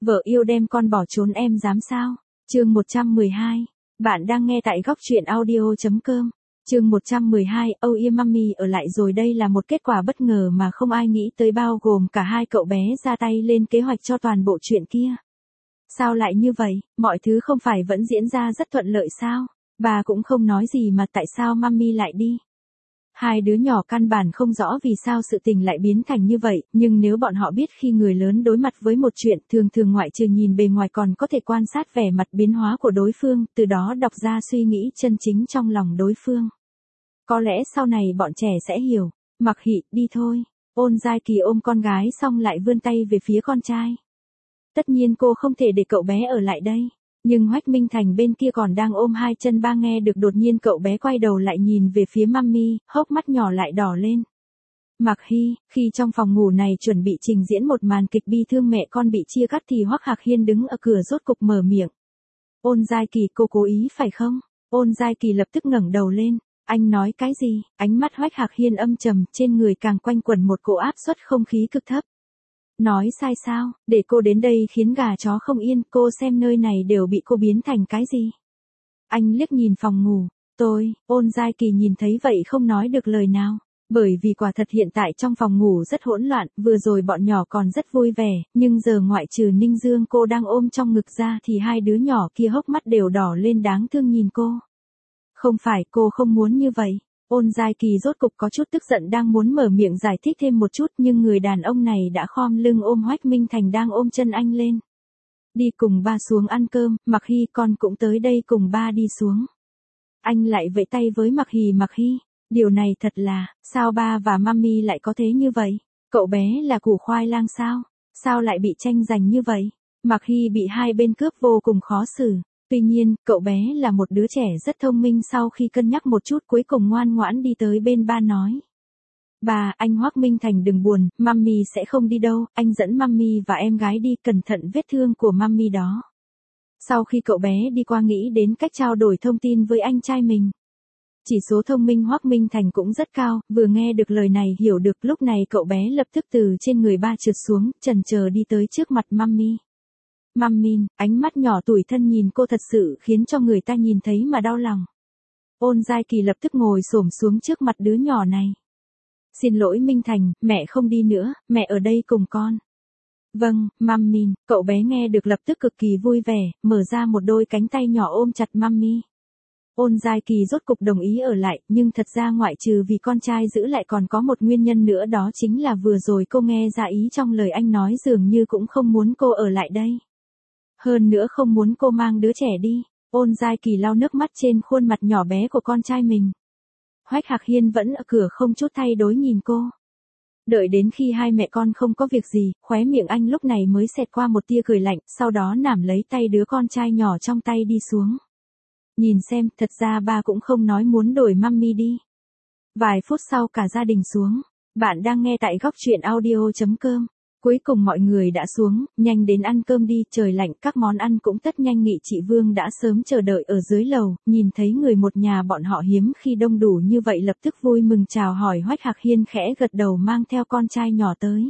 Vợ yêu đem con bỏ trốn em dám sao? Chương 112. Bạn đang nghe tại góc truyện audio.com. Chương 112, Oh yeah mommy ở lại rồi. Đây là một kết quả bất ngờ mà không ai nghĩ tới, bao gồm cả hai cậu bé ra tay lên kế hoạch cho toàn bộ chuyện kia. Sao lại như vậy, mọi thứ không phải vẫn diễn ra rất thuận lợi sao? Bà cũng không nói gì mà tại sao mommy lại đi? Hai đứa nhỏ căn bản không rõ vì sao sự tình lại biến thành như vậy, nhưng nếu bọn họ biết khi người lớn đối mặt với một chuyện, thường thường ngoại trừ nhìn bề ngoài còn có thể quan sát vẻ mặt biến hóa của đối phương, từ đó đọc ra suy nghĩ chân chính trong lòng đối phương. Có lẽ sau này bọn trẻ sẽ hiểu. Mặc Hị, đi thôi. Ôn Giai Kỳ ôm con gái xong lại vươn tay về phía con trai. Tất nhiên cô không thể để cậu bé ở lại đây. Nhưng Hoách Minh Thành bên kia còn đang ôm hai chân ba nghe được, đột nhiên cậu bé quay đầu lại nhìn về phía mami, hốc mắt nhỏ lại đỏ lên. Mặc Hy, khi trong phòng ngủ này chuẩn bị trình diễn một màn kịch bi thương mẹ con bị chia cắt thì Hoắc Hạc Hiên đứng ở cửa rốt cục mở miệng. Ôn Giai Kỳ, cô cố ý phải không? Ôn Giai Kỳ lập tức ngẩng đầu lên. Anh nói cái gì? Ánh mắt Hoắc Hạc Hiên âm trầm, trên người càng quanh quẩn một cỗ áp suất không khí cực thấp. Nói sai sao, để cô đến đây khiến gà chó không yên, cô xem nơi này đều bị cô biến thành cái gì. Anh liếc nhìn phòng ngủ, Ôn Giai Kỳ nhìn thấy vậy không nói được lời nào, bởi vì quả thật hiện tại trong phòng ngủ rất hỗn loạn, vừa rồi bọn nhỏ còn rất vui vẻ, nhưng giờ ngoại trừ Ninh Dương cô đang ôm trong ngực ra thì hai đứa nhỏ kia hốc mắt đều đỏ lên đáng thương nhìn cô. Không phải, cô không muốn như vậy. Ôn Giai Kỳ rốt cục có chút tức giận, đang muốn mở miệng giải thích thêm một chút, nhưng người đàn ông này đã khom lưng ôm Hoách Minh Thành đang ôm chân anh lên. Đi cùng ba xuống ăn cơm, Mặc Hy con cũng tới đây cùng ba đi xuống. Anh lại vẫy tay với Mặc Hy, điều này thật là, sao ba và mami lại có thế như vậy? Cậu bé là củ khoai lang sao? Sao lại bị tranh giành như vậy? Mặc Hy bị hai bên cướp vô cùng khó xử. Tuy nhiên, cậu bé là một đứa trẻ rất thông minh, sau khi cân nhắc một chút cuối cùng ngoan ngoãn đi tới bên ba nói. Bà, anh Hoắc Minh Thành đừng buồn, mami sẽ không đi đâu, anh dẫn mami và em gái đi, cẩn thận vết thương của mami đó. Sau khi cậu bé đi qua nghĩ đến cách trao đổi thông tin với anh trai mình. Chỉ số thông minh Hoắc Minh Thành cũng rất cao, vừa nghe được lời này hiểu được, lúc này cậu bé lập tức từ trên người ba trượt xuống, chần chờ đi tới trước mặt mami. Mami, ánh mắt nhỏ tủi thân nhìn cô thật sự khiến cho người ta nhìn thấy mà đau lòng. Ôn Giai Kỳ lập tức ngồi xổm xuống trước mặt đứa nhỏ này. Xin lỗi Minh Thành, mẹ không đi nữa, mẹ ở đây cùng con. Vâng, mami, cậu bé nghe được lập tức cực kỳ vui vẻ, mở ra một đôi cánh tay nhỏ ôm chặt mami. Ôn Giai Kỳ rốt cục đồng ý ở lại, nhưng thật ra ngoại trừ vì con trai giữ lại còn có một nguyên nhân nữa, đó chính là vừa rồi cô nghe ra ý trong lời anh nói dường như cũng không muốn cô ở lại đây. Hơn nữa không muốn cô mang đứa trẻ đi. Ôn Giai Kỳ lau nước mắt trên khuôn mặt nhỏ bé của con trai mình. Hoách Hạc Hiên vẫn ở cửa không chút thay đổi nhìn cô. Đợi đến khi hai mẹ con không có việc gì, khóe miệng anh lúc này mới xẹt qua một tia cười lạnh, sau đó nắm lấy tay đứa con trai nhỏ trong tay đi xuống. Nhìn xem, thật ra ba cũng không nói muốn đổi mami đi. Vài phút sau cả gia đình xuống. Bạn đang nghe tại góc truyện audio.com. Cuối cùng mọi người đã xuống, nhanh đến ăn cơm đi, trời lạnh, các món ăn cũng tất nhanh nghỉ. Chị Vương đã sớm chờ đợi ở dưới lầu, nhìn thấy người một nhà bọn họ hiếm khi đông đủ như vậy lập tức vui mừng chào hỏi. Hoách Hạc Hiên khẽ gật đầu mang theo con trai nhỏ tới.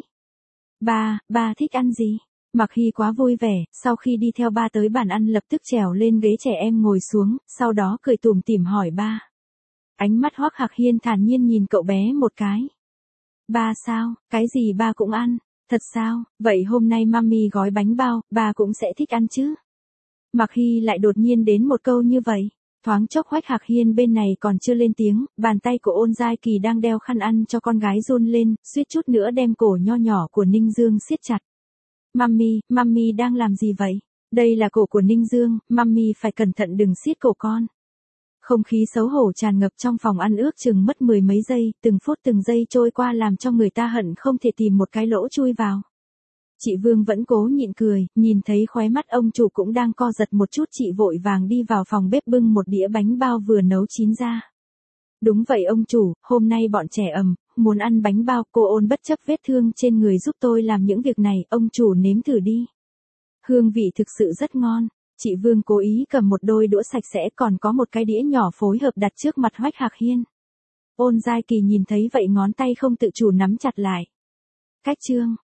Ba thích ăn gì? Mặc Hy quá vui vẻ, sau khi đi theo ba tới bàn ăn lập tức trèo lên ghế trẻ em ngồi xuống, sau đó cười tủm tỉm hỏi ba. Ánh mắt Hoắc Hạc Hiên thản nhiên nhìn cậu bé một cái. Ba sao, cái gì ba cũng ăn? Thật sao, vậy hôm nay mami gói bánh bao, ba cũng sẽ thích ăn chứ? Mặc Hy lại đột nhiên đến một câu như vậy. Thoáng chốc Hoách Hạc Hiên bên này còn chưa lên tiếng, bàn tay của Ôn Giai Kỳ đang đeo khăn ăn cho con gái run lên, suýt chút nữa đem cổ nho nhỏ của Ninh Dương siết chặt. Mami đang làm gì vậy? Đây là cổ của Ninh Dương, mami phải cẩn thận đừng siết cổ con. Không khí xấu hổ tràn ngập trong phòng ăn, ước chừng mất mười mấy giây, từng phút từng giây trôi qua làm cho người ta hận không thể tìm một cái lỗ chui vào. Chị Vương vẫn cố nhịn cười, nhìn thấy khóe mắt ông chủ cũng đang co giật một chút, chị vội vàng đi vào phòng bếp bưng một đĩa bánh bao vừa nấu chín ra. Đúng vậy ông chủ, hôm nay bọn trẻ muốn ăn bánh bao, cô Ôn bất chấp vết thương trên người giúp tôi làm những việc này, ông chủ nếm thử đi. Hương vị thực sự rất ngon. Chị Vương cố ý cầm một đôi đũa sạch sẽ còn có một cái đĩa nhỏ phối hợp đặt trước mặt Hoách Hạc Hiên. Ôn Giai Kỳ nhìn thấy vậy ngón tay không tự chủ nắm chặt lại. Cách chương,